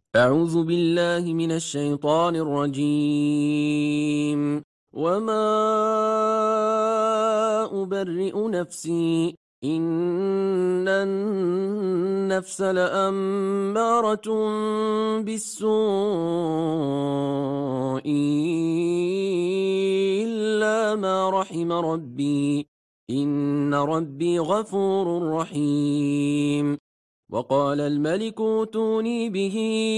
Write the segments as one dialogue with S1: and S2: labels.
S1: أعوذ بالله من الشيطان الرجيم. وما أبرئ نفسي، إن النفس لأمارة بالسوء إلا ما رحم ربي، إن ربي غفور رحيم. وقال الملك اوتوني به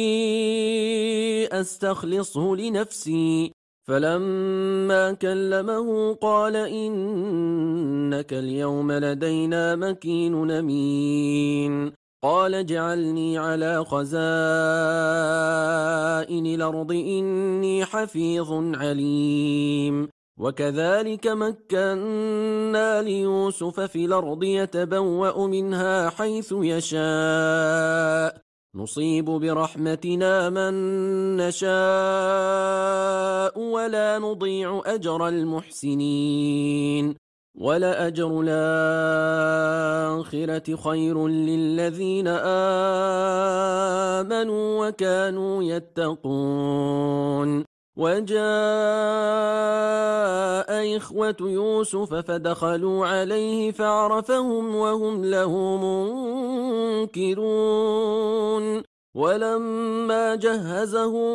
S1: أستخلصه لنفسي، فلما كلمه قال إنك اليوم لدينا مكين أمين. قال اجعلني على خزائن الأرض إني حفيظ عليم. وكذلك مكنا ليوسف في الأرض يتبوأ منها حيث يشاء، نصيب برحمتنا من نشاء ولا نضيع أجر المحسنين. ولأجر الآخرة خير للذين آمنوا وكانوا يتقون. وجاء إخوة يوسف فدخلوا عليه فعرفهم وهم له منكرون. ولما جهزهم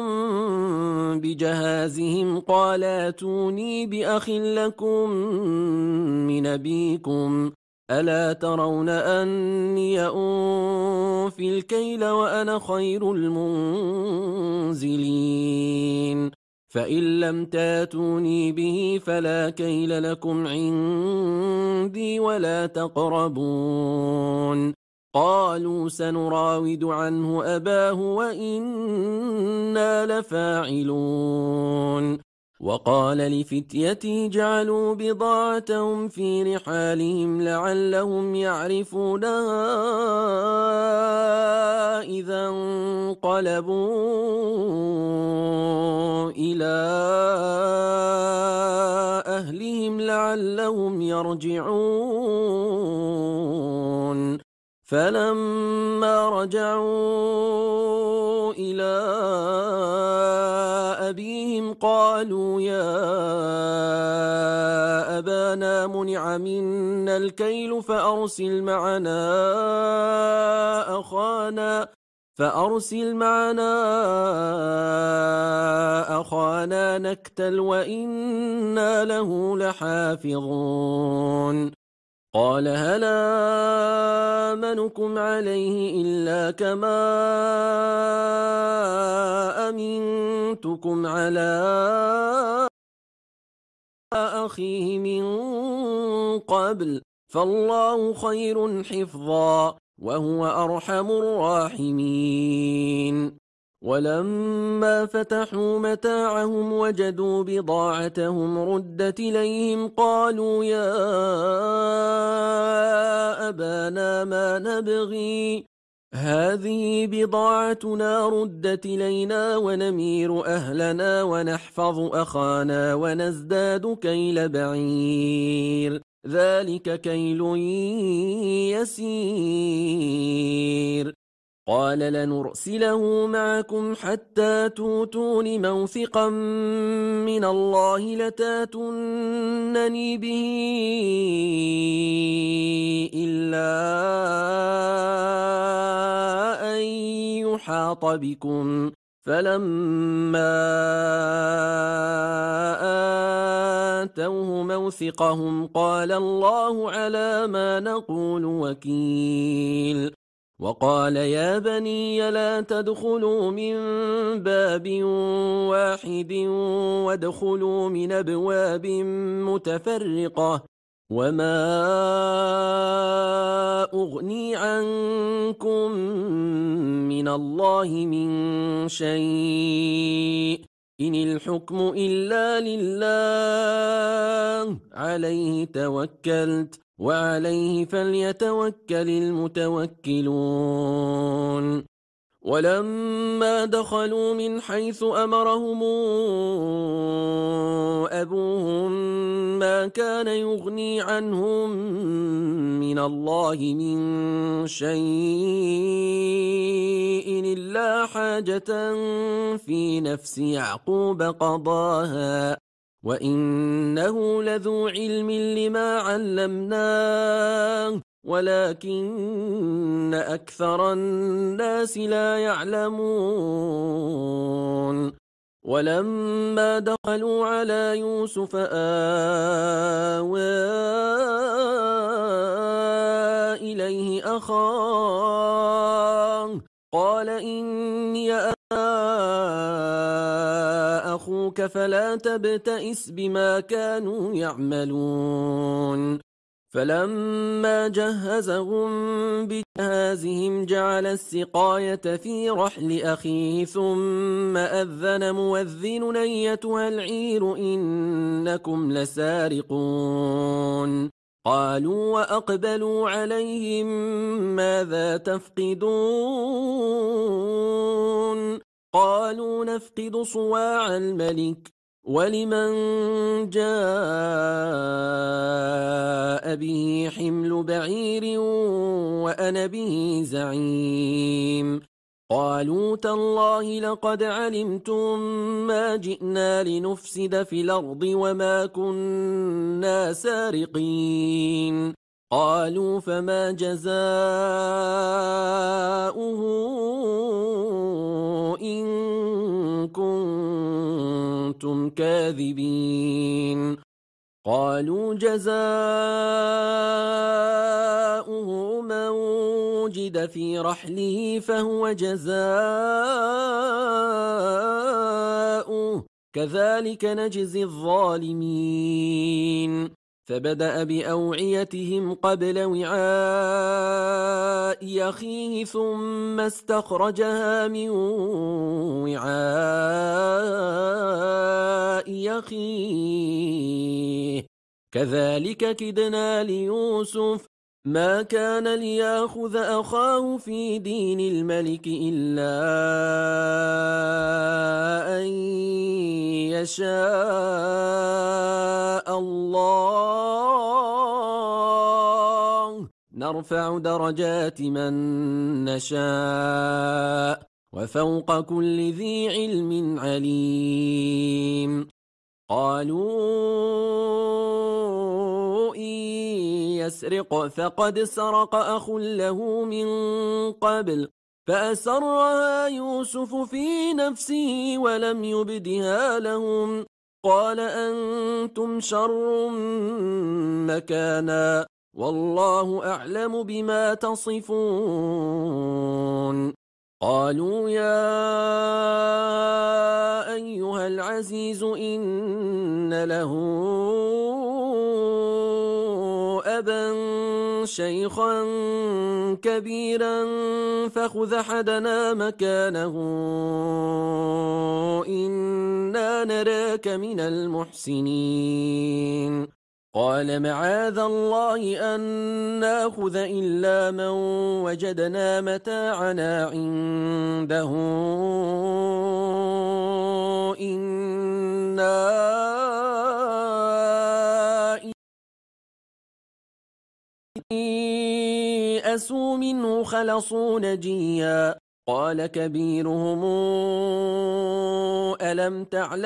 S1: بجهازهم قال اتوني بأخ لكم من أبيكم، ألا ترون أني أوفي الكيل وأنا خير المنزلين؟ فإن لم تاتوني به فلا كيل لكم عندي ولا تقربون. قالوا سنراود عنه أباه وإنا لفاعلون. وقال لفتيته جعلوا بضاعتهم في رحالهم لعلهم يعرفونها إذا انقلبوا إلى أهلهم لعلهم يرجعون. فلما رجعوا إلى أبيهم قالوا يا أبانا منع منا الكيل فأرسل معنا أخانا نكتل وإنا له لحافظون. قال هل آمنكم عليه إلا كما أمنتكم على أخيه من قبل، فالله خير حفظا وهو أرحم الراحمين. ولما فتحوا متاعهم وجدوا بضاعتهم ردت إليهم قالوا يا أبانا ما نبغي، هذه بضاعتنا ردت إلينا ونمير أهلنا ونحفظ أخانا ونزداد كيل بعير، ذلك كيل يسير. قال لنرسله معكم حتى توتون موثقا من الله لتاتونني به إلا أن يحاط بكم. فلما آتوه موثقهم قال الله على ما نقول وكيل. وقال يا بني لا تدخلوا من باب واحد وادخلوا من أبواب متفرقة، وما أغني عنكم من الله من شيء، إن الحكم إلا لله عليه توكلت وعليه فليتوكل المتوكلون. ولما دخلوا من حيث أمرهم أبوهم ما كان يغني عنهم من الله من شيء إلا حاجة في نفس يعقوب قضاها وإنه لذو علم لما علمناه ولكن أكثر الناس لا يعلمون ولما دخلوا على يوسف آوى إليه أخاه قال إني أخوك فلا تبتئس بما كانوا يعملون فلما جهزهم بجهازهم جعل السقاية في رحل أخيه ثم أذن مؤذن أيتها العير إنكم لسارقون قالوا وأقبلوا عليهم ماذا تفقدون قالوا نفقد صواع الملك ولمن جاء به حمل بعير وأنا به زعيم قالوا تالله لقد علمتم ما جئنا لنفسد في الأرض وما كنا سارقين قالوا فما جزاؤه إن كنتم كاذبين قالوا جزاؤه من وجد في رحله فهو جزاؤه كذلك نجزي الظالمين فبدأ بأوعيتهم قبل وعاء أخيه ثم استخرجها من وعاء أخيه كذلك كدنا ليوسف ما كان ليأخذ أخاه في دين الملك إلا أن يشاء الله نرفع درجات من نشاء وفوق كل ذي علم عليم قالوا إن يسرق فقد سرق أخ له من قبل فأسرها يوسف في نفسه ولم يبدها لهم قال أنتم شر مكانا والله أعلم بما تصفون قالوا يا أيها العزيز إن له أبا شيخا كبيرا فخذ أحدنا مكانه إنا نراك من المحسنين قال معاذ الله أن ناخذ إلا من وجدنا متاعنا عنده إنا ييأسوا منه خلصوا نجيا قال كبيرهم ألم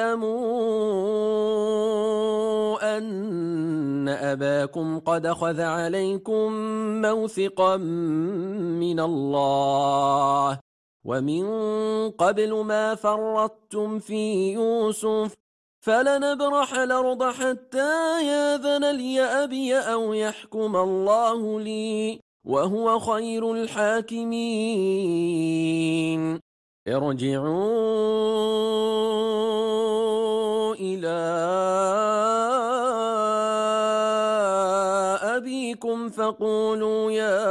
S1: تعلموا أن أباكم قد أخذ عليكم موثقا من الله ومن قبل ما فرطتم في يوسف فلنبرح الأرض حتى ياذن لي أبي أو يحكم الله لي وهو خير الحاكمين ارجعوا إلى أبيكم فقولوا يا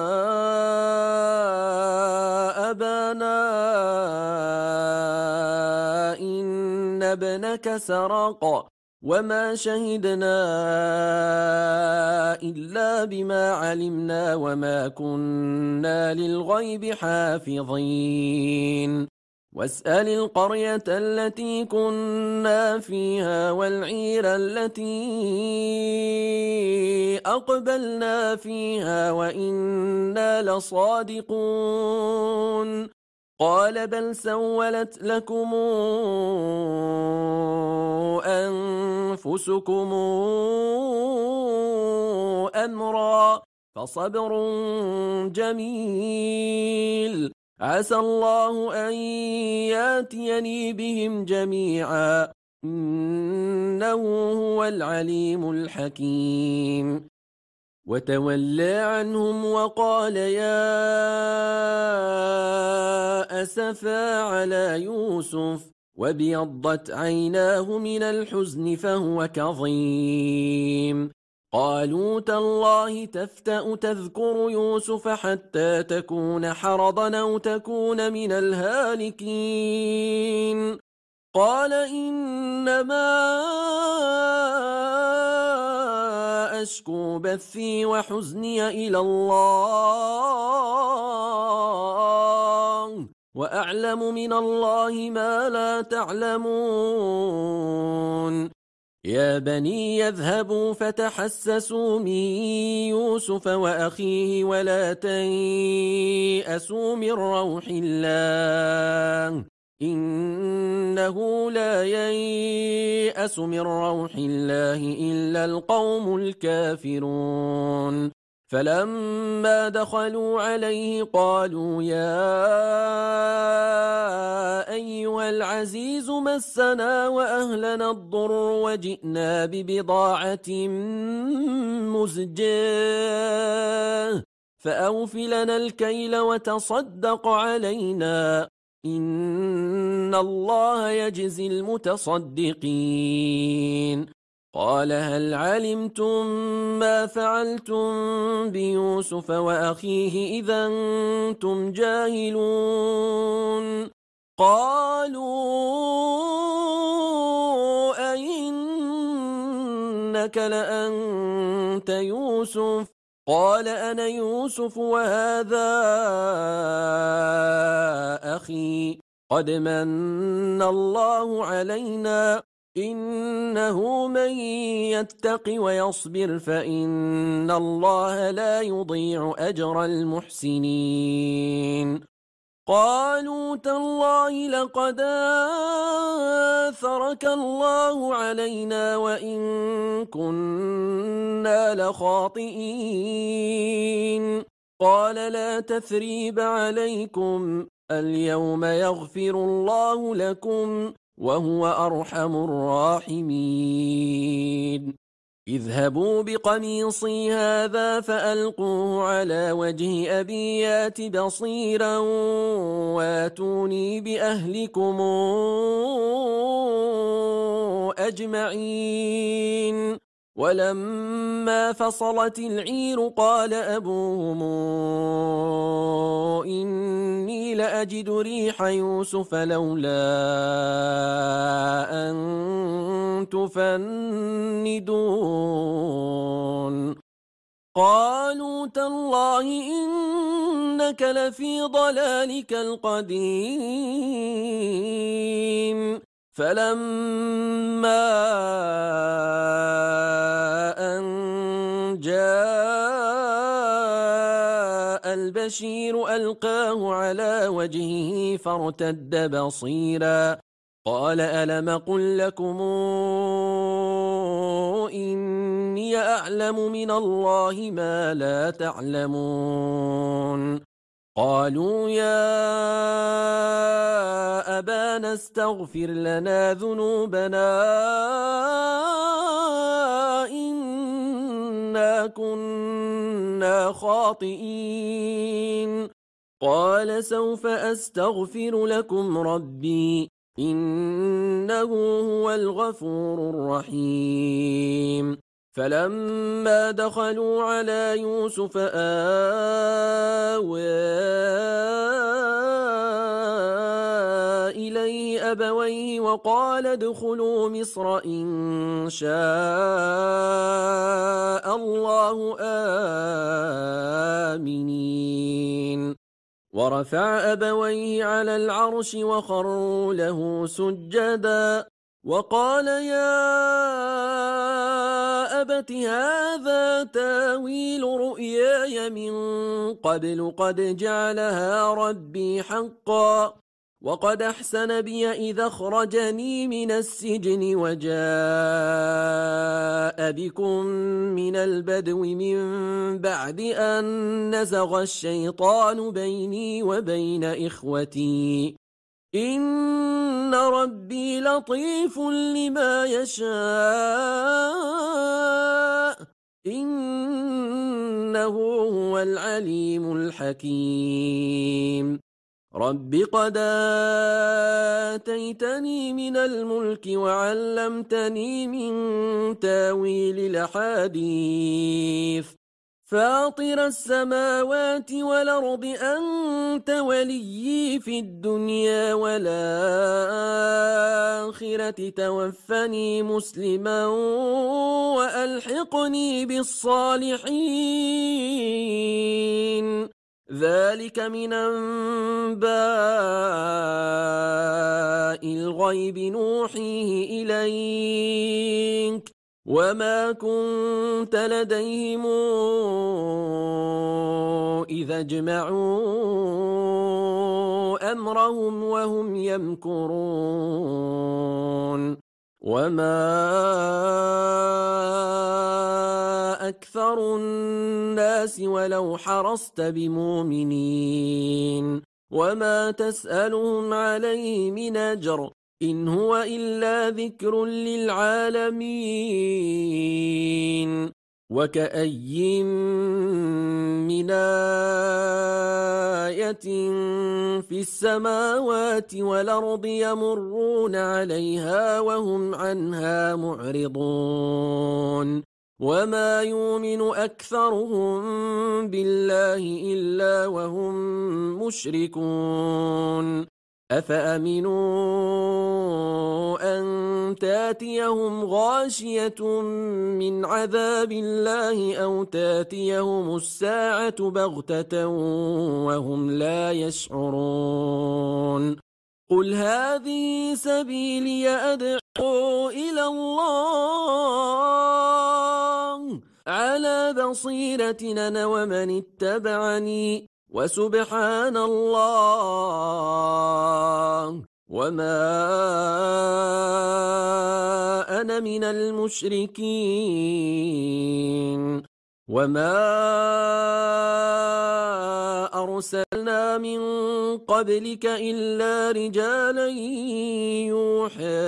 S1: أبانا إن ابنك سرق وما شهدنا إلا بما علمنا وما كنا للغيب حافظين واسأل القرية التي كنا فيها والعير التي أقبلنا فيها وإنا لصادقون قال بل سولت لكم أنفسكم أمرا فصبر جميل عسى الله أن ياتيني بهم جميعا إنه هو العليم الحكيم وتولى عنهم وقال يا أسفا على يوسف وابيضت عيناه من الحزن فهو كظيم قالوا تالله تفتأ تذكر يوسف حتى تكون حرضا أو تكون من الهالكين قال إنما أشكو بثي وحزني إلى الله وأعلم من الله ما لا تعلمون يا بني يذهبوا فتحسسوا من يوسف وأخيه ولا تيأسوا من روح الله إنه لا ييأس من روح الله إلا القوم الكافرون فلما دخلوا عليه قالوا يا أيها العزيز مسنا وأهلنا الضر وجئنا ببضاعة مزجاة فأوف لنا الكيل وتصدق علينا إن الله يجزي المتصدقين قال هل علمتم ما فعلتم بيوسف وأخيه إذا أنتم جاهلون قالوا أئنك لأنت يوسف قال أنا يوسف وهذا أخي قد من الله علينا إنه من يتق ويصبر فإن الله لا يضيع أجر المحسنين قالوا تالله لقد آثرك الله علينا وإن كنا لخاطئين قال لا تثريب عليكم اليوم يغفر الله لكم وهو أرحم الراحمين اذهبوا بقميصي هذا فألقوه على وجه أبي يات بصيرا واتوني بأهلكم أجمعين ولما فصلت العير قال أبوهم إني لأجد ريح يوسف لولا أن تفندون قالوا تالله إنك لفي ضلالك القديم فلما أن جاء البشير ألقاه على وجهه فارتد بصيرا قال ألم قل لكم إني أعلم من الله ما لا تعلمون قالوا يا أبانا استغفر لنا ذنوبنا إنا كنا خاطئين قال سوف أستغفر لكم ربي إنه هو الغفور الرحيم فلما دخلوا على يوسف آوى إليه أبويه وقال ادخلوا مصر إن شاء الله آمنين ورفع أبويه على العرش وخروا له سجدا وقال يا أبت هذا تاويل رؤياي من قبل قد جعلها ربي حقا وقد أحسن بي إذا أخرجني من السجن وجاء بكم من البدو من بعد أن نزغ الشيطان بيني وبين إخوتي إن ربي لطيف لما يشاء إنه هو العليم الحكيم رب قد آتيتني من الملك وعلمتني من تاويل الأحاديث فاطر السماوات والأرض أنت وليي في الدنيا والآخرة توفني مسلما وألحقني بالصالحين ذلك من أنباء الغيب نوحيه إليك وما كنت لديهم إذا اجمعوا أمرهم وهم يمكرون وما أكثر الناس ولو حرصت بمؤمنين وما تسألهم عليه من أجر إن هو إلا ذكر للعالمين وكأي من آية في السماوات والأرض يمرون عليها وهم عنها معرضون وما يؤمن أكثرهم بالله إلا وهم مشركون أفأمنوا أن تاتيهم غاشية من عذاب الله أو تاتيهم الساعة بغتة وهم لا يشعرون قل هذه سبيلي أدعو إلى الله على بصيرة أنا ومن اتبعني وسبحان الله وما أنا من المشركين وما أرسلنا من قبلك إلا رجالا يوحى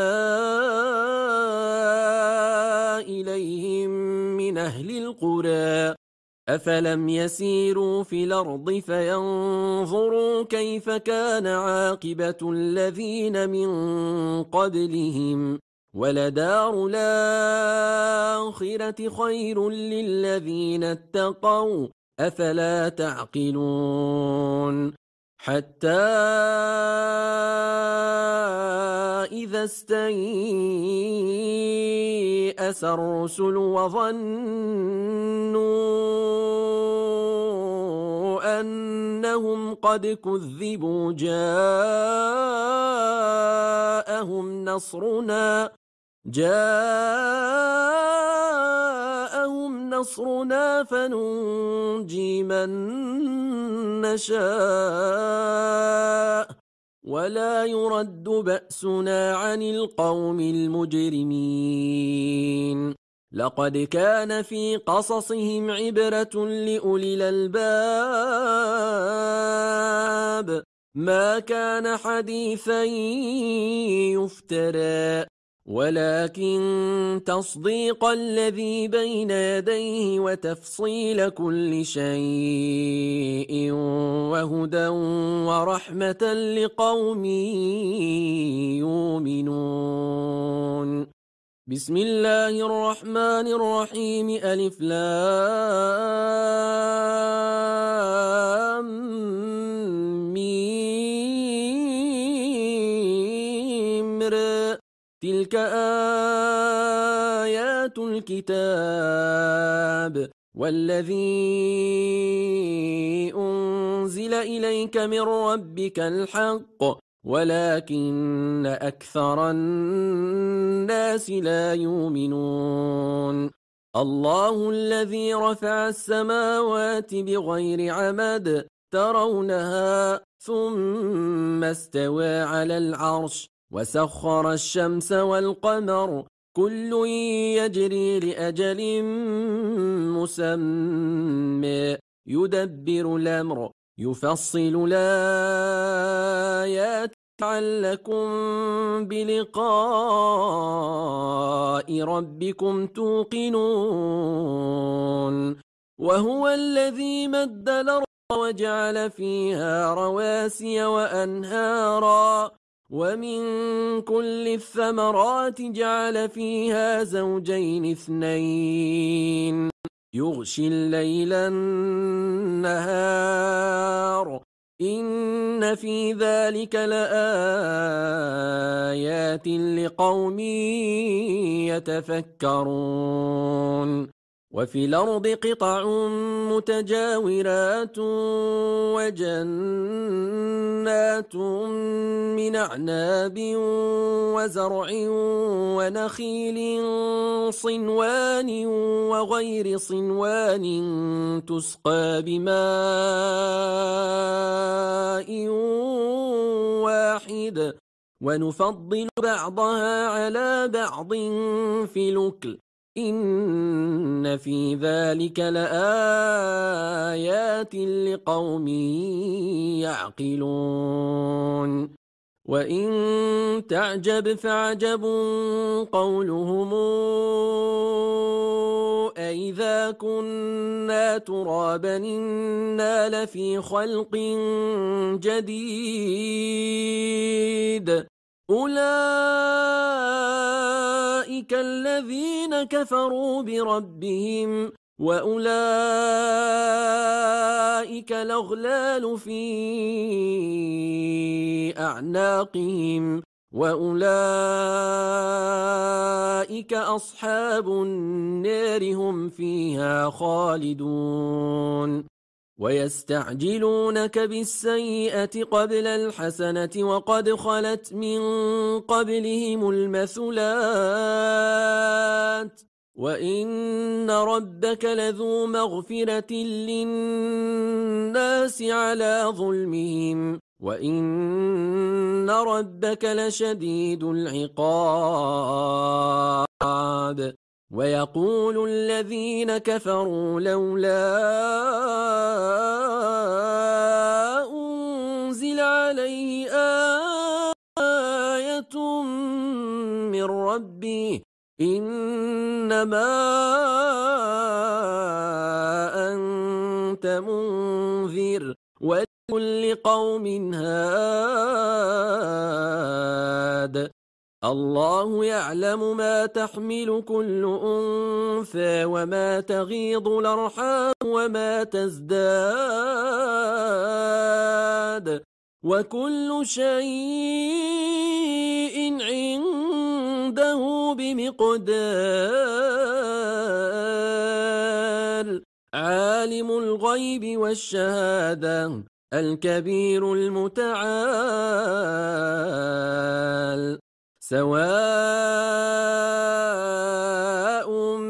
S1: إليهم من أهل القرى أفلم يسيروا في الأرض فينظروا كيف كان عاقبة الذين من قبلهم ولدار الآخرة خير للذين اتقوا أفلا تعقلون حتى إذا استيأس الرسل وظنوا أنهم قد كذبوا جاءهم نصرنا فننجي من نشاء ولا يرد بأسنا عن القوم المجرمين لقد كان في قصصهم عبرة لأولي الألباب ما كان حديثا يفترى ولكن تصديق الذي بين يديه وتفصيل كل شيء وهدى ورحمة لقوم يؤمنون بسم الله الرحمن الرحيم ألف لام ميم أمرا تلك آيات الكتاب والذي أنزل إليك من ربك الحق ولكن أكثر الناس لا يؤمنون الله الذي رفع السماوات بغير عمد ترونها ثم استوى على العرش وسخر الشمس والقمر كل يجري لأجل مسمى يدبر الأمر يفصل الآيات لعلكم بلقاء ربكم توقنون وهو الذي مد الأرض وجعل فيها رواسي وأنهارا ومن كل الثمرات جعل فيها زوجين اثنين يغشي الليل النهار إن في ذلك لآيات لقوم يتفكرون وفي الأرض قطع متجاورات وجنات من أعناب وزرع ونخيل صنوان وغير صنوان تسقى بماء واحد ونفضل بعضها على بعض في الأكل إن في ذلك لآيات لقوم يعقلون وإن تعجب فعجب قولهم أإذا كنا ترابا إنا لفي خلق جديد أولئك الذين كفروا بربهم وأولئك الأغلال في أعناقهم وأولئك أصحاب النار هم فيها خالدون ويستعجلونك بالسيئة قبل الحسنة وقد خلت من قبلهم المثلات وإن ربك لذو مغفرة للناس على ظلمهم وإن ربك لشديد العقاب ويقول الذين كفروا لولا أنزل عليه آية من ربه إنما أنت منذر ولكل قوم هاد الله يعلم ما تحمل كل أنثى وما تغيض الأرحام وما تزداد وكل شيء عنده بمقدار عالم الغيب والشهادة الكبير المتعال سواء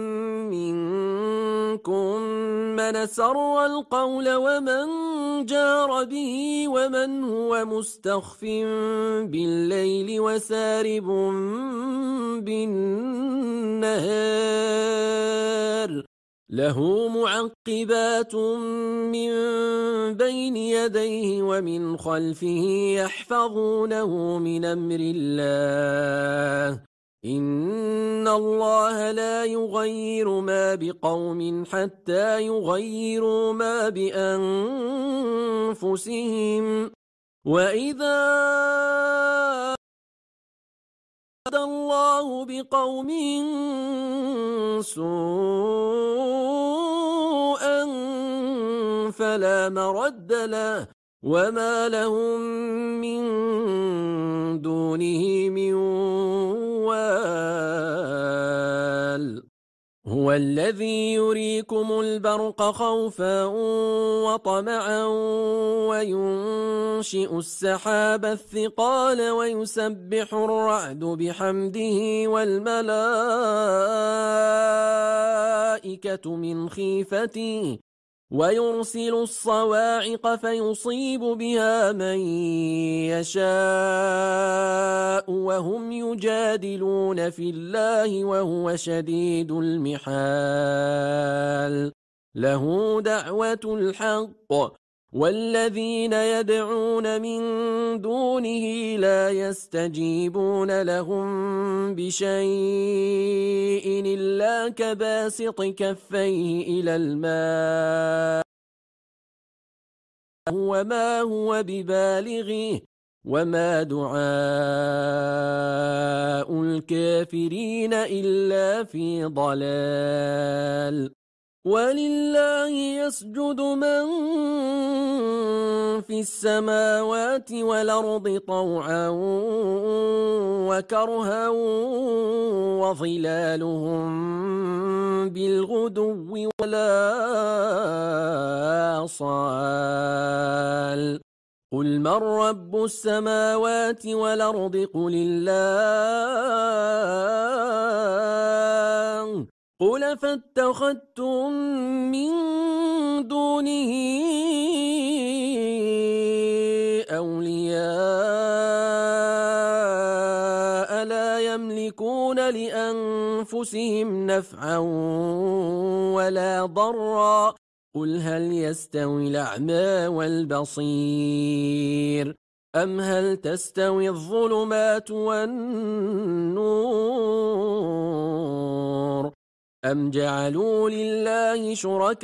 S1: منكم من سر القول ومن جار به ومن هو مستخف بالليل وسارب بالنهار له معقبات من بين يديه ومن خلفه يحفظونه من أمر الله إن الله لا يغير ما بقوم حتى يغيروا ما بأنفسهم وإذا أراد الله بقوم سوءا فلا مرد له وما لهم من دونه من هو الذي يريكم البرق خوفا وطمعا وينشئ السحاب الثقال ويسبح الرعد بحمده والملائكة من خيفته ويرسل الصواعق فيصيب بها من يشاء وهم يجادلون في الله وهو شديد المحال له دعوة الحق والذين يدعون من دونه لا يستجيبون لهم بشيء إلا كباسط كفيه إلى الماء وما هو ببالغه وما دعاء الكافرين إلا في ضلال ولله يسجد من في السماوات والأرض طوعا وكرها وظلالهم بالغدو ولا صال قل من رب السماوات والأرض قل الله قل فاتخذتم من دونه أولياء لا يملكون لأنفسهم نفعا ولا ضرا قل هل يستوي الأعمى والبصير أم هل تستوي الظلمات والنور أم جعلوا لله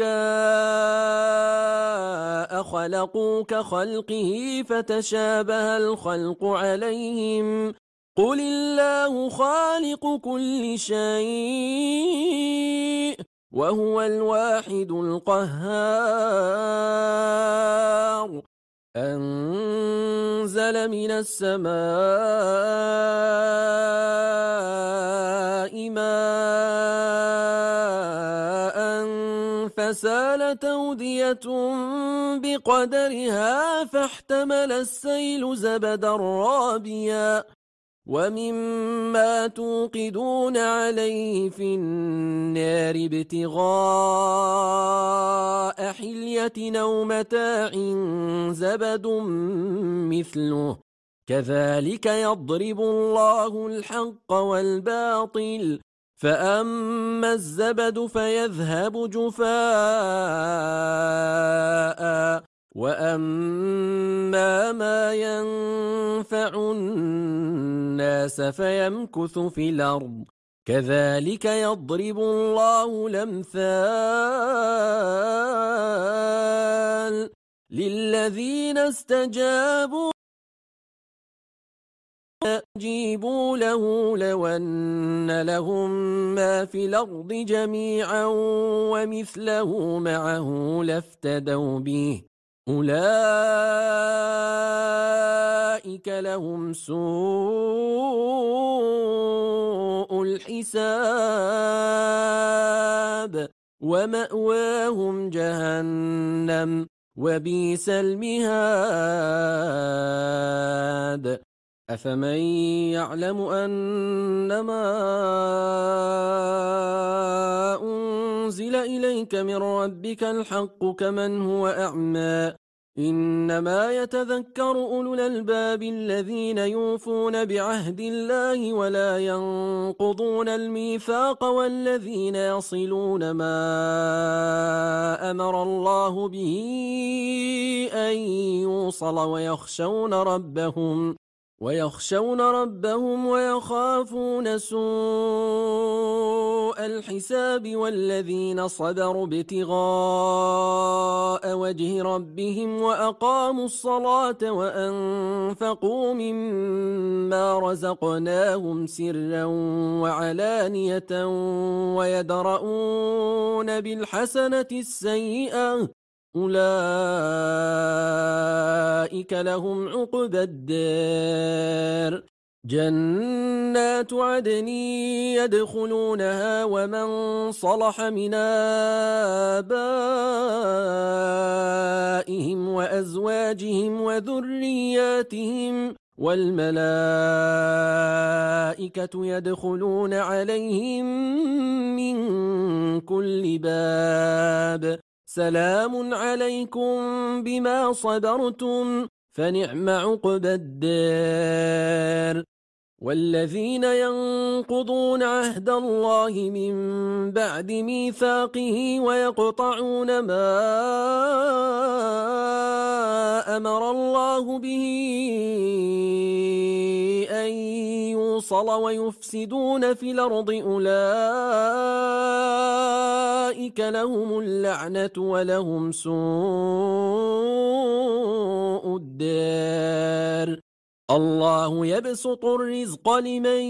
S1: شركاء خلقوا كخلقه فتشابه الخلق عليهم قل الله خالق كل شيء وهو الواحد القهار أنزل من السماء ماء فسالت أودية بقدرها فاحتمل السيل زبدا رابيا ومما توقدون عليه في النار ابتغاء حلية أو متاع زبد مثله كذلك يضرب الله الحق والباطل فأما الزبد فيذهب جفاء وأما ما ينفع الناس فيمكث في الأرض كذلك يضرب الله الأمثال للذين استجابوا يجيبوا له لو أن لهم ما في الأرض جميعا ومثله معه لافتدوا به أولئك لهم سوء الحساب ومأواهم جهنم وبئس المهاد أفمن يعلم أنما أنزل إليك من ربك الحق كمن هو أعمى إنما يتذكر أولو الألباب الذين يوفون بعهد الله ولا ينقضون الميثاق والذين يصلون ما أمر الله به أن يوصل ويخشون ربهم ويخافون سوء الحساب والذين صبروا ابتغاء وجه ربهم وأقاموا الصلاة وأنفقوا مما رزقناهم سرا وعلانية ويدرؤون بالحسنة السيئة أولئك لهم عقبى الدار جنات عدن يدخلونها ومن صلح من آبائهم وأزواجهم وذرياتهم والملائكة يدخلون عليهم من كل باب سلام عليكم بما صبرتم فنعم عقبى الدار والذين ينقضون عهد الله من بعد ميثاقه ويقطعون ما أمر الله به أن يوصل ويفسدون في الأرض أولئك لهم اللعنة ولهم سوء الدار الله يبسط الرزق لمن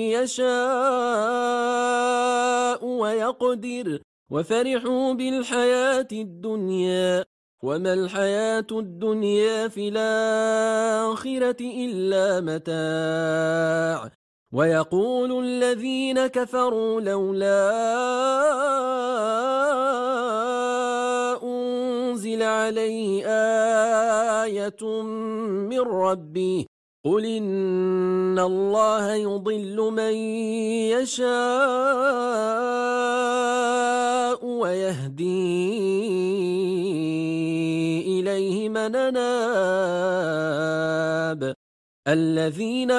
S1: يشاء ويقدر وفرحوا بالحياة الدنيا وما الحياة الدنيا في الآخرة إلا متاع ويقول الذين كفروا لولا أنزل عليه آية من ربه قل إن الله يضل من يشاء ويهدي إليه من أناب الذين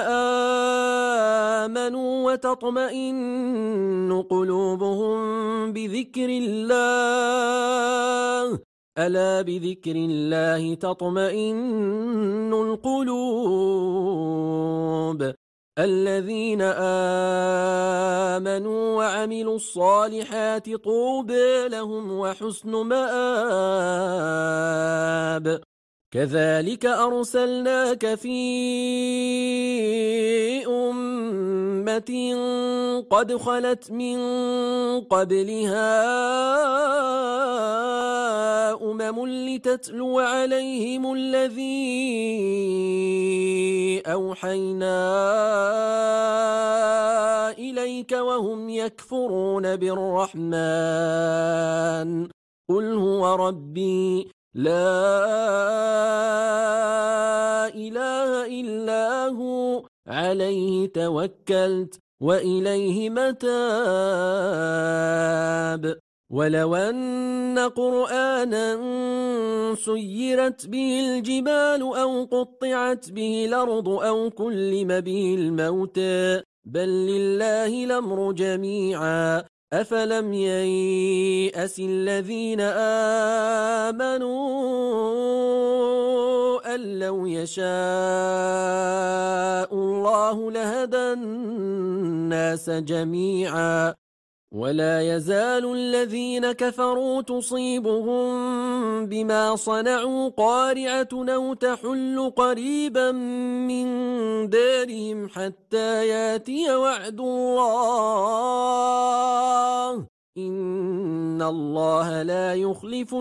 S1: آمنوا وتطمئن قلوبهم بذكر الله ألا بذكر الله تطمئن القلوب الذين آمنوا وعملوا الصالحات طوبى لهم وحسن مآب كذلك أرسلناك في أمة قد خلت من قبلها لتتلو عليهم الذي أوحينا إليك وهم يكفرون بالرحمن قل هو ربي لا إله إلا هو عليه توكلت وإليه متاب ولو أن قرآنا سيرت به الجبال أو قطعت به الأرض أو كلم به الموتى بل لله الأمر جميعا أفلم ييأس الذين آمنوا أن لو يشاء الله لهدى الناس جميعا ولا يزال الذين كفروا تصيبهم بما صنعوا قارعة أو تحل قريبا من دارهم حتى ياتي وعد الله إن الله لا يخلف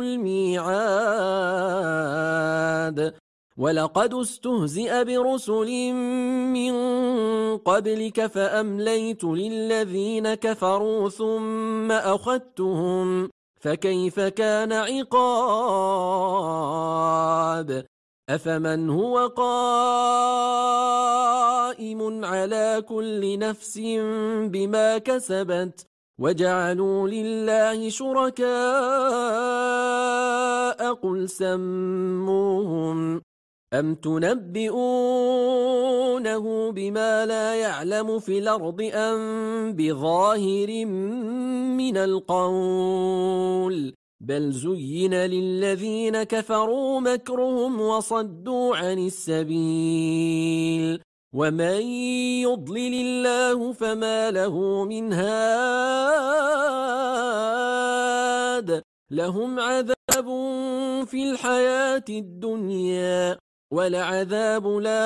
S1: الميعاد ولقد استهزئ برسل من قبلك فأمليت للذين كفروا ثم أخذتهم فكيف كان عقاب أفمن هو قائم على كل نفس بما كسبت وجعلوا لله شركاء قل سموهم أم تنبئونه بما لا يعلم في الأرض أم بظاهر من القول بل زين للذين كفروا مكرهم وصدوا عن السبيل ومن يضلل الله فما له من هاد لهم عذاب في الحياة الدنيا ولعذاب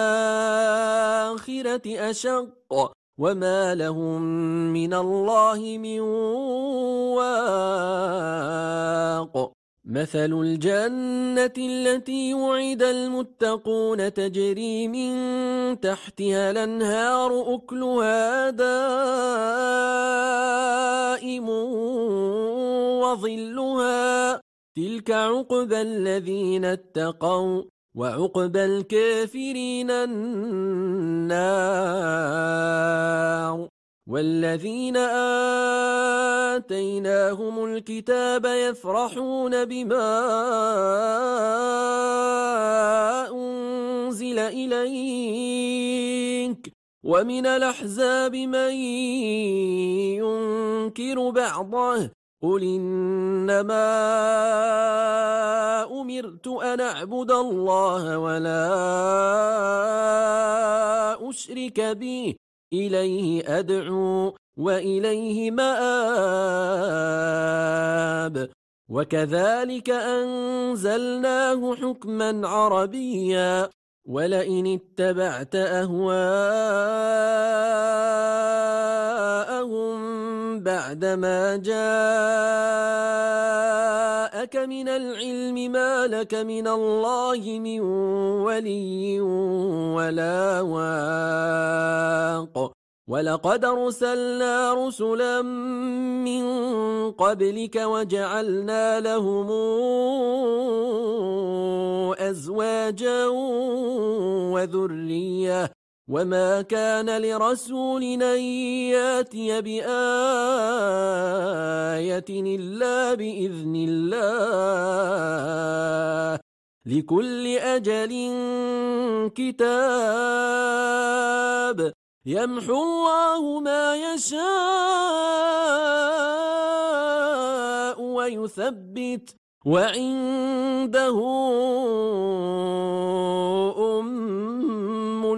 S1: الآخرة أشق وما لهم من الله من واق مثل الجنة التي وعد المتقون تجري من تحتها الأنهار أكلها دائم وظلها تلك عقبى الذين اتقوا وعقبى الكافرين النار والذين آتيناهم الكتاب يفرحون بما أنزل إليك ومن الأحزاب من ينكر بعضه قل إنما أمرت أن أعبد الله ولا أشرك به إليه أدعو وإليه مآب وكذلك أنزلناه حكما عربيا ولئن اتبعت أهواءهم بعدما جاءك من العلم ما لك من الله من ولي ولا واق ولقد أرسلنا رسلا من قبلك وجعلنا لهم أزواجا وذرية وما كان لرسول أن ياتي بآية إلا بإذن الله لكل أجل كتاب يمحو الله ما يشاء ويثبت وعنده أم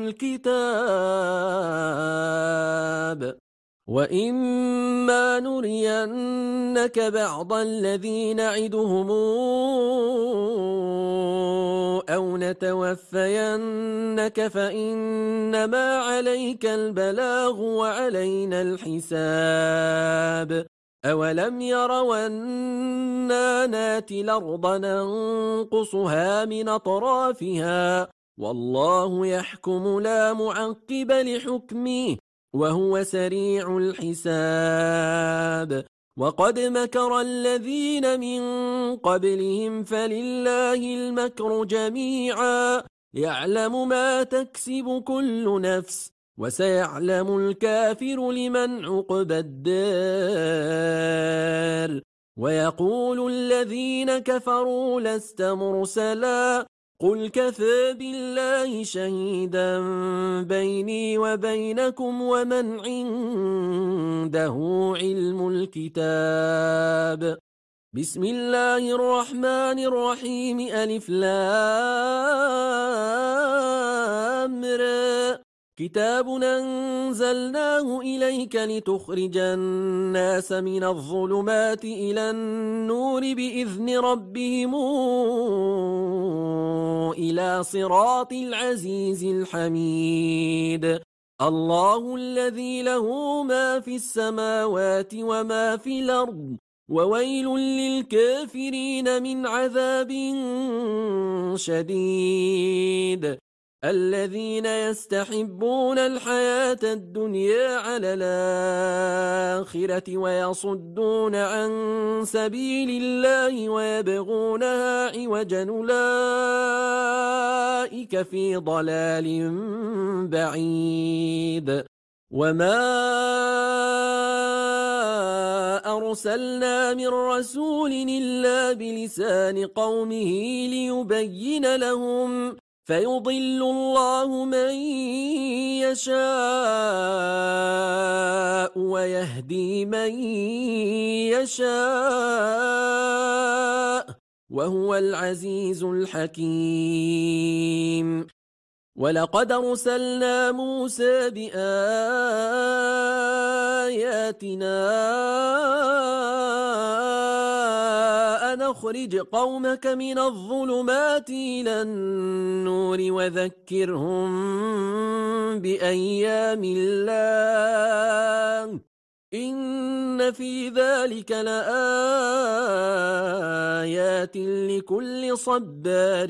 S1: الكتاب وإما نرينك بعض الذي نعدهم أو نتوفينك فإنما عليك البلاغ وعلينا الحساب أولم يروا أنا ناتي الأرض ننقصها من أطرافها والله يحكم لا معقب لحكمه وهو سريع الحساب وقد مكر الذين من قبلهم فلله المكر جميعا يعلم ما تكسب كل نفس وسيعلم الكافر لمن عقبى الدار ويقول الذين كفروا لست مرسلا قل كفى بالله شهيدا بيني وبينكم ومن عنده علم الكتاب بسم الله الرحمن الرحيم ألف لام را كتاب أنزلناه إليك لتخرج الناس من الظلمات إلى النور بإذن ربهم إلى صراط العزيز الحميد الله الذي له ما في السماوات وما في الأرض وويل للكافرين من عذاب شديد الذين يستحبون الحياة الدنيا على الآخرة ويصدون عن سبيل الله ويبغونها عوجا أولئك في ضلال بعيد وما أرسلنا من رسول إلا بلسان قومه ليبين لهم فيضل الله من يشاء ويهدي من يشاء وهو العزيز الحكيم ولقد أرسلنا موسى بآياتنا أن أخرج قومك من الظلمات إلى النور وذكرهم بأيام الله إن في ذلك لآيات لكل صبار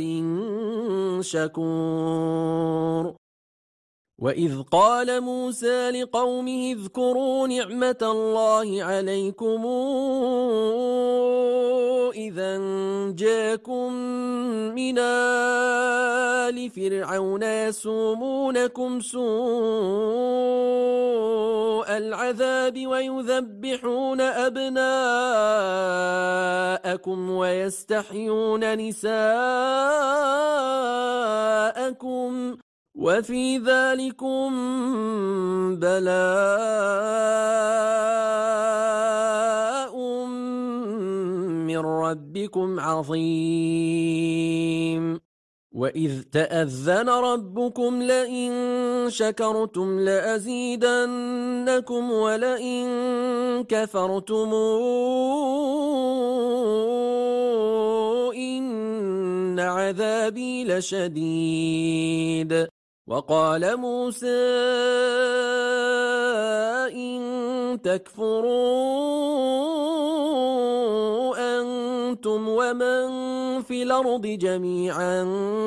S1: شكور وإذ قال موسى لقومه اذكروا نعمة الله عليكم إذا جاءكم من آل فرعون يسومونكم سوء العذاب ويذبحون أبناءكم ويستحيون نساءكم وفي ذلكم بلاء من ربكم عظيم وإذ تأذن ربكم لئن شكرتم لأزيدنكم ولئن كفرتم إن عذابي لشديد وقال موسى إن تكفروا أنتم ومن في الأرض جميعا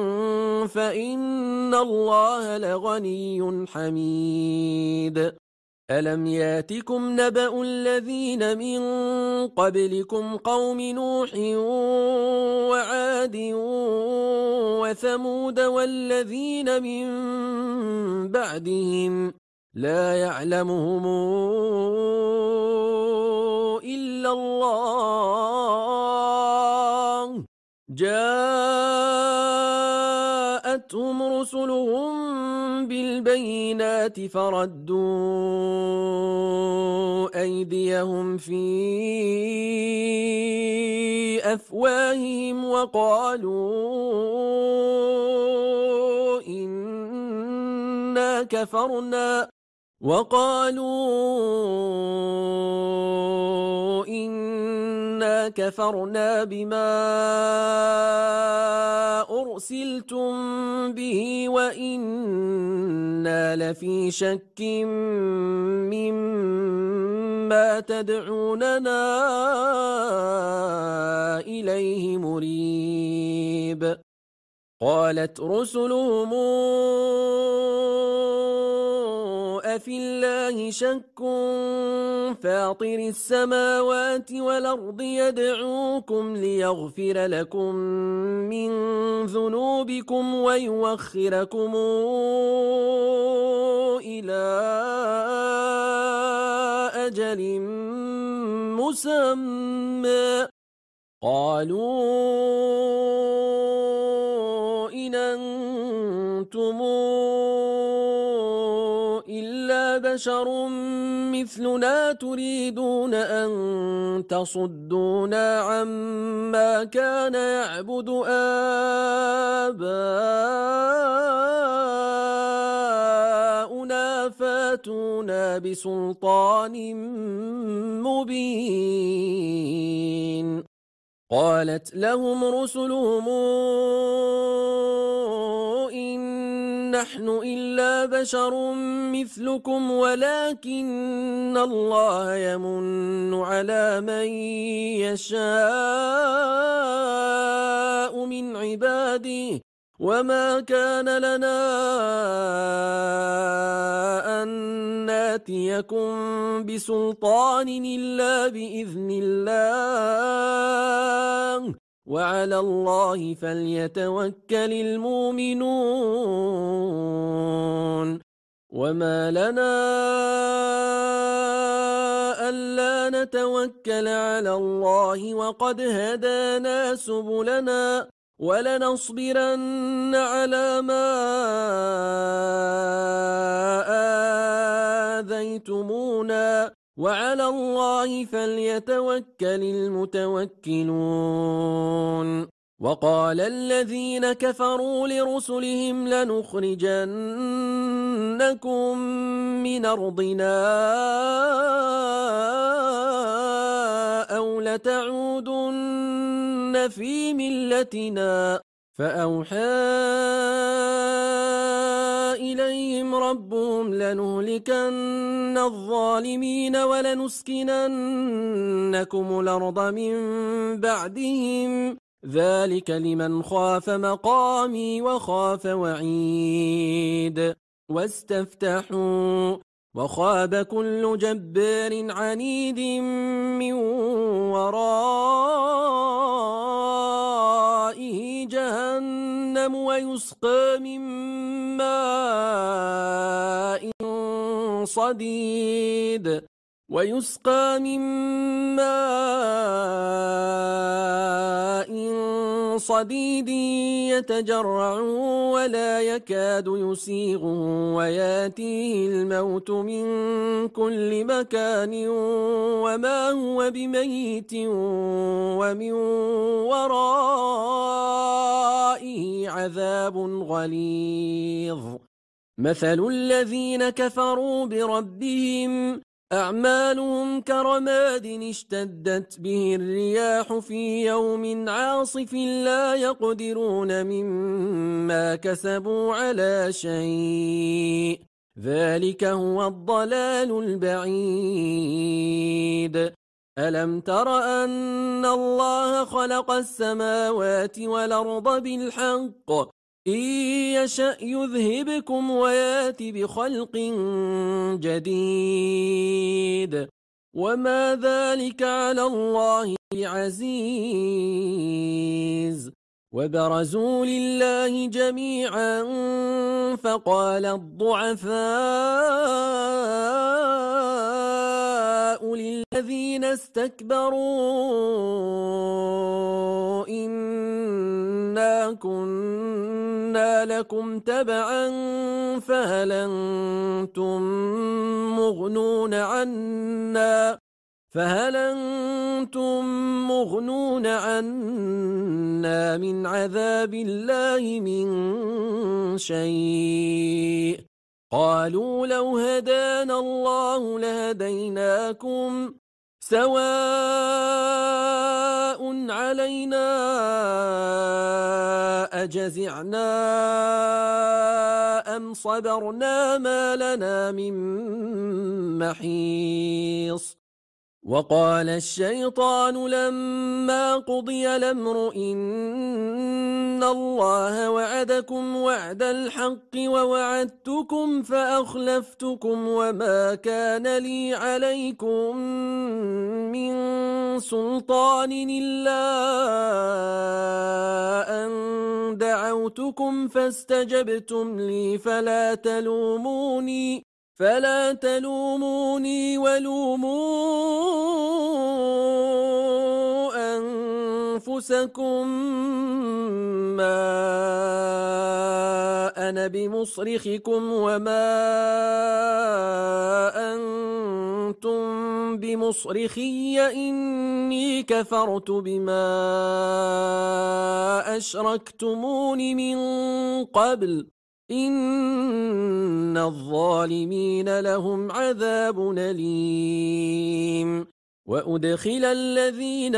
S1: فإن الله لغني حميد ألم ياتكم نبأ الذين من قبلكم قوم نوح وعاد وثمود والذين من بعدهم لا يعلمهم إلا الله جاءتهم رسلهم بالبينات فردوا أيديهم في أفواههم وقالوا إنا كفرنا بما أرسلتم به وإنا لفي شك مما تدعوننا إليه مريب قالت رسلهم أفي الله شك فاطر السماوات والأرض يدعوكم ليغفر لكم من ذنوبكم ويوخركم إلى أجل مسمى قالوا إن أنتم إلا بشر مثلنا تريدون أن تصدونا عما كان يعبد آباؤنا فاتونا بسلطان مبين قالت لهم رسلهم إن نحن إلا بشر مثلكم ولكن الله يمن على من يشاء من عباده وما كان لنا أن ناتيكم بسلطان إلا بإذن الله وعلى الله فليتوكل المؤمنون وما لنا ألا نتوكل على الله وقد هدانا سبلنا ولنصبرن على ما آذيتمونا وعلى الله فليتوكل المتوكلون وقال الذين كفروا لرسلهم لنخرجنكم من أرضنا أو لتعودن في ملتنا فأوحى إليهم ربهم لنهلكن الظالمين ولنسكننكم الأرض من بعدهم ذلك لمن خاف مقامي وخاف وعيد واستفتحوا وخاب كل جبار عنيد من ورائه جهنم ويسقى من ماء صديد يتجرعه ولا يكاد يسيغه وياتيه الموت من كل مكان وما هو بميت ومن ورائه عذاب غليظ مثل الذين كفروا بربهم أعمالهم كرماد اشتدت به الرياح في يوم عاصف لا يقدرون مما كسبوا على شيء ذلك هو الضلال البعيد ألم تر أن الله خلق السماوات والأرض بالحق إن يشأ يذهبكم ويات بخلق جديد وما ذلك على الله بعزيز وبرزوا لله جميعا فقال الضعفاء للذين استكبروا إنا كنا لكم تبعا فهل أنتم مغنون عنا من عذاب الله من شيء قالوا لو هدانا الله لهديناكم سواء علينا أجزعنا أم صبرنا ما لنا من محيص وقال الشيطان لما قضي الأمر إن الله وعدكم وعد الحق ووعدتكم فأخلفتكم وما كان لي عليكم من سلطان إلا أن دعوتكم فاستجبتم لي فلا تلوموني ولوموا أنفسكم ما أنا بمصرخكم وما أنتم بمصرخي إني كفرت بما أشركتمون من قبل إن الظالمين لهم عذاب أليم وأدخل الذين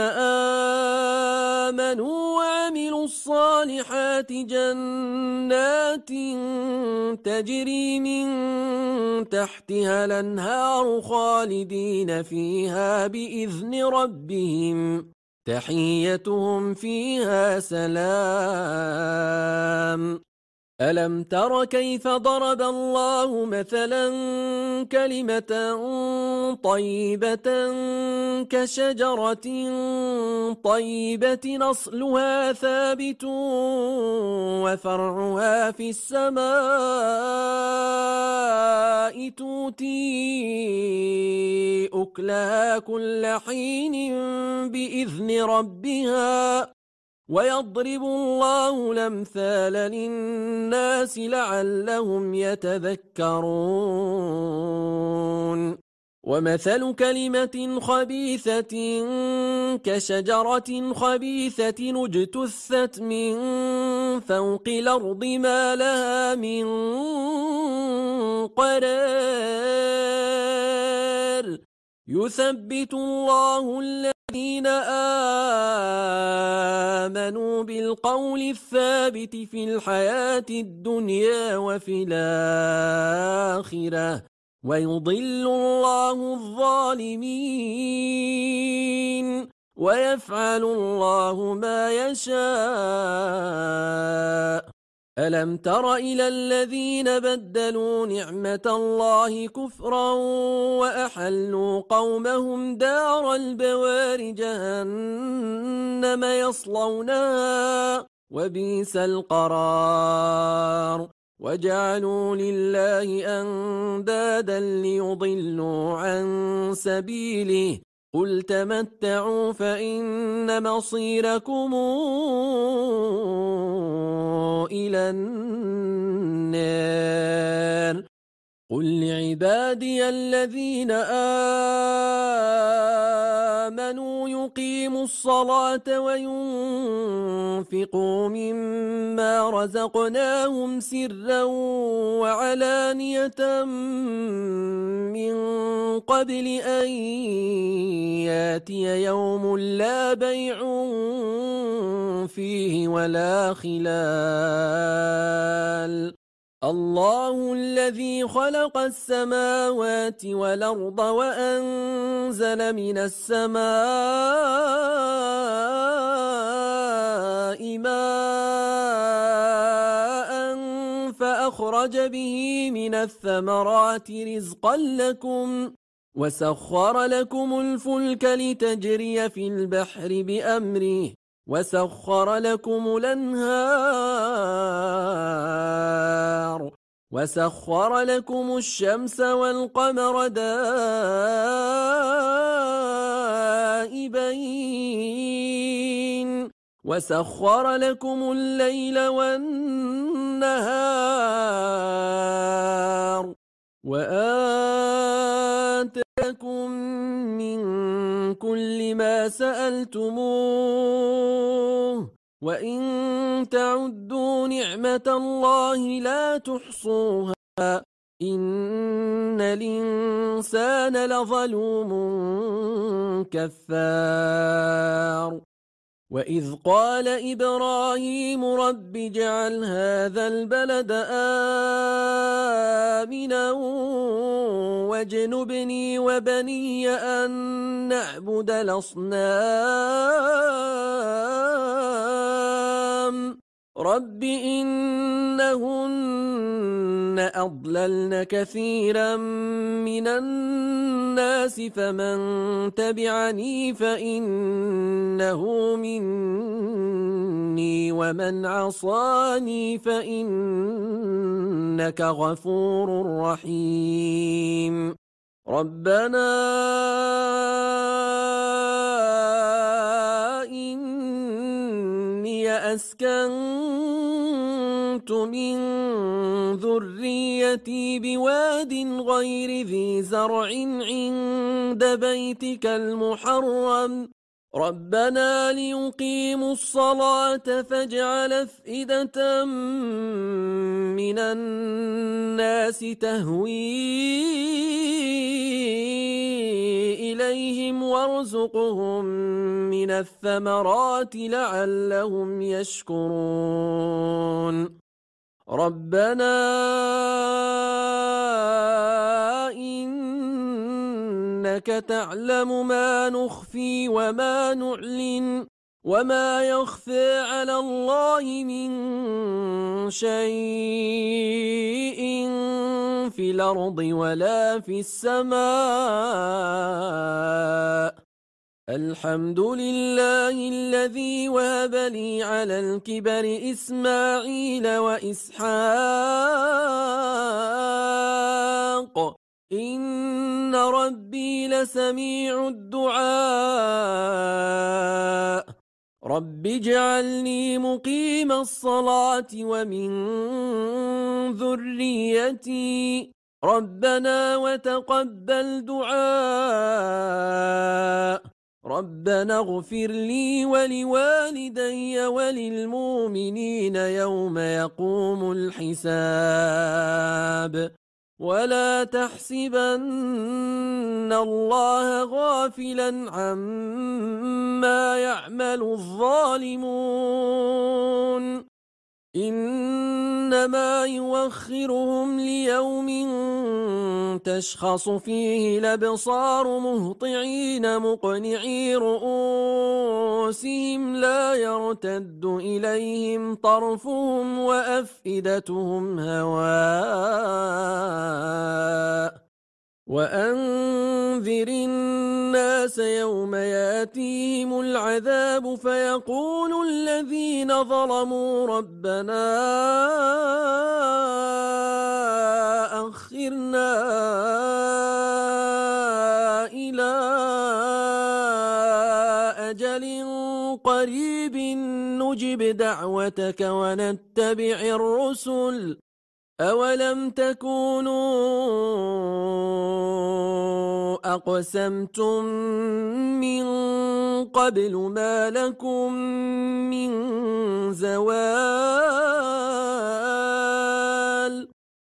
S1: آمنوا وعملوا الصالحات جنات تجري من تحتها الأنهار خالدين فيها بإذن ربهم تحيتهم فيها سلام ألم تر كيف ضرب الله مثلا كلمة طيبة كشجرة طيبة أصلها ثابت وفرعها في السماء تؤتي أكلها كل حين بإذن ربها ويضرب الله الأمثال للناس لعلهم يتذكرون ومثل كلمة خبيثة كشجرة خبيثة اجتثت من فوق الأرض ما لها من قرار يثبت الله الذين الذين آمنوا بالقول الثابت في الحياة الدنيا وفي الآخرة ويضل الله الظالمين ويفعل الله ما يشاء. ألم تر إلى الذين بدلوا نعمة الله كفرا وأحلوا قومهم دار البوار جهنم يصلونها وبئس القرار وجعلوا لله أندادا ليضلوا عن سبيله قل تمتعوا فإن مصيركم إلى النار قل لعبادي الذين آمنوا يقيموا الصلاة وينفقوا مما رزقناهم سرا وعلانية من قبل أن ياتي يوم لا بيع فيه ولا خلال الله الذي خلق السماوات والأرض وأنزل من السماء ماء فأخرج به من الثمرات رزقا لكم وسخر لكم الفلك لتجري في البحر بأمره وسخر لكم الأنهار وسخر لكم الشمس والقمر دائبين وسخر لكم الليل والنهار وآتاكم من كل ما سألتموه وإن تعدوا نعمة الله لا تحصوها إن الإنسان لظلوم كفار وإذ قال إبراهيم رب اجعل هذا البلد آمنا واجنبني وبني أن نعبد الأصنام رب إنهن أضللن كثيرا من الناس فمن تبعني فإنه مني ومن عصاني فإنك غفور رحيم ربنا إني أسكنت من ذريتي بواد غير ذي زرع عند بيتك المحرم ربنا ليقيموا الصلاة فاجعل أفئدة من الناس تهوي إليهم وارزقهم من الثمرات لعلهم يشكرون ربنا إنك تعلم ما نخفي وما نعلن وما يخفى على الله من شيء في الأرض ولا في السماء الحمد لله الذي وهب لي على الكبر إسماعيل وإسحاق إن ربي لسميع الدعاء رب اجعلني مقيم الصلاة ومن ذريتي ربنا وتقبل دعاء ربنا اغفر لي ولوالدي وللمؤمنين يوم يقوم الحساب ولا تحسبن الله غافلا عما يعمل الظالمون إنما يوخرهم ليوم تشخص فيه الأبصار مهطعين مقنعي رؤوسهم لا يرتد إليهم طرفهم وأفئدتهم هواء وأنذر الناس يوم ياتيهم العذاب فيقول الذين ظلموا ربنا أخرنا إلى أجل قريب نجب دعوتك ونتبع الرسل أولم تكونوا أقسمتم من قبل ما لكم من زوال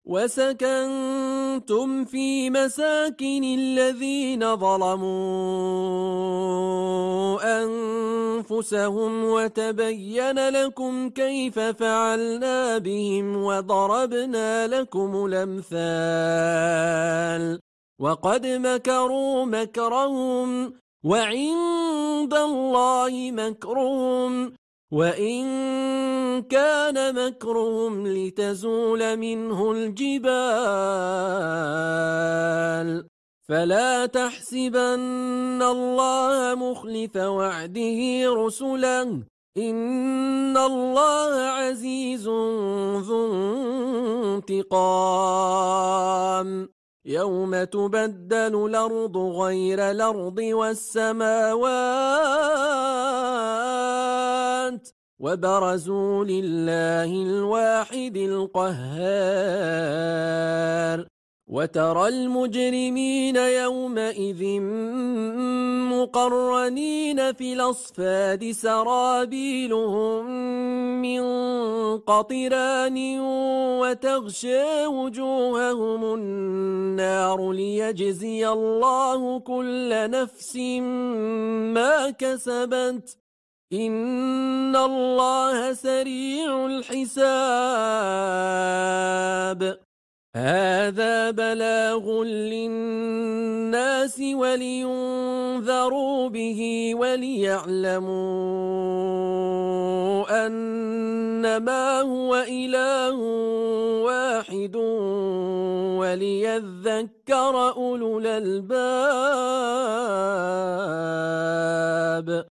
S1: وسكنتم في مساكن الذين ظلموا أنفسهم وتبين لكم كيف فعلنا بهم وضربنا لكم الأمثال وقد مكروا مكرهم وعند الله مكرهم وإن كان مكرهم لتزول منه الجبال فلا تحسبن الله مخلف وعده رسله إن الله عزيز ذو انتقام يوم تبدل الأرض غير الأرض والسماوات وبرزوا لله الواحد القهار وترى المجرمين يومئذ مقرنين في الأصفاد سرابيلهم من قطران وتغشى وجوههم النار ليجزي الله كل نفس ما كسبت إن الله سريع الحساب هذا بلاغ للناس ولينذروا به وليعلموا أنما هو إله واحد وليذكر أولو الألباب